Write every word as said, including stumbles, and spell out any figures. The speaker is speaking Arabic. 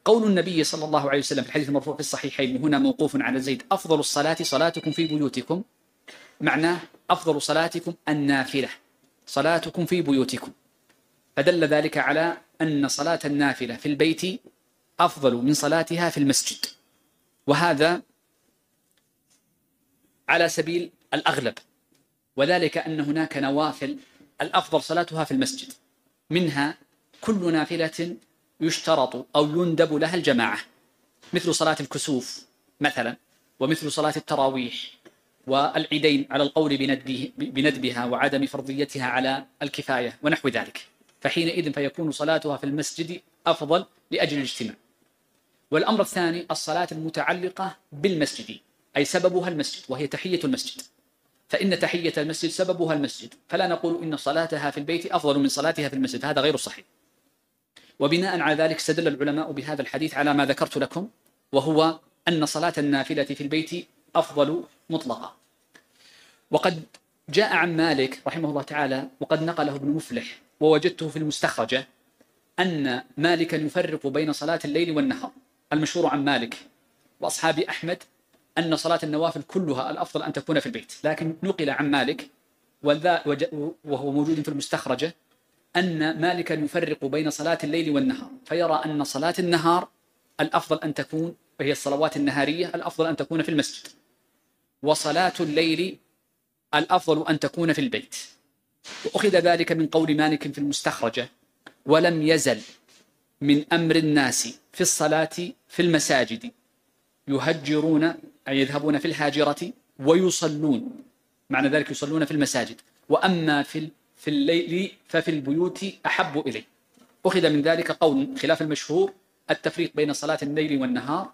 قول النبي صلى الله عليه وسلم في الحديث المرفوع في الصحيحين هنا موقوف على زيد: أفضل الصلاة صلاتكم في بيوتكم، معناه أفضل صلاتكم النافلة صلاتكم في بيوتكم، فدل ذلك على أن صلاة النافلة في البيت أفضل من صلاتها في المسجد، وهذا على سبيل الأغلب، وذلك أن هناك نوافل الأفضل صلاتها في المسجد، منها كل نافلة يشترط أو يندب لها الجماعة، مثل صلاة الكسوف مثلا، ومثل صلاة التراويح والعيدين على القول بندبها وعدم فرضيتها على الكفاية ونحو ذلك، فحينئذ فيكون صلاتها في المسجد أفضل لأجل الاجتماع. والأمر الثاني الصلاة المتعلقة بالمسجد، أي سببها المسجد، وهي تحية المسجد، فإن تحية المسجد سببها المسجد، فلا نقول إن صلاتها في البيت أفضل من صلاتها في المسجد، هذا غير صحيح. وبناء على ذلك استدل العلماء بهذا الحديث على ما ذكرت لكم، وهو أن صلاة النافلة في البيت أفضل مطلقة. وقد جاء عن مالك رحمه الله تعالى، وقد نقله ابن مفلح ووجدته في المستخرجة، أن مالكا يفرق بين صلاة الليل والنهار. المشهور عن مالك وأصحاب أحمد أن صلاة النوافل كلها الأفضل أن تكون في البيت، لكن نقل عن مالك وهو موجود في المستخرجة أن مالكا يفرق بين صلاة الليل والنهار، فيرى أن صلاة النهار الأفضل أن تكون، وهي الصلوات النهارية الأفضل أن تكون في المسجد، وصلاة الليل الأفضل أن تكون في البيت. وأخذ ذلك من قول مالك في المستخرجة: ولم يزل من أمر الناس في الصلاة في المساجد يهجرون، أي يذهبون في الهاجرة، ويصلون، معنى ذلك يصلون في المساجد، وأما في في الليل ففي البيوت أحب إليه. أخذ من ذلك قول خلاف المشهور التفريق بين صلاة الليل والنهار،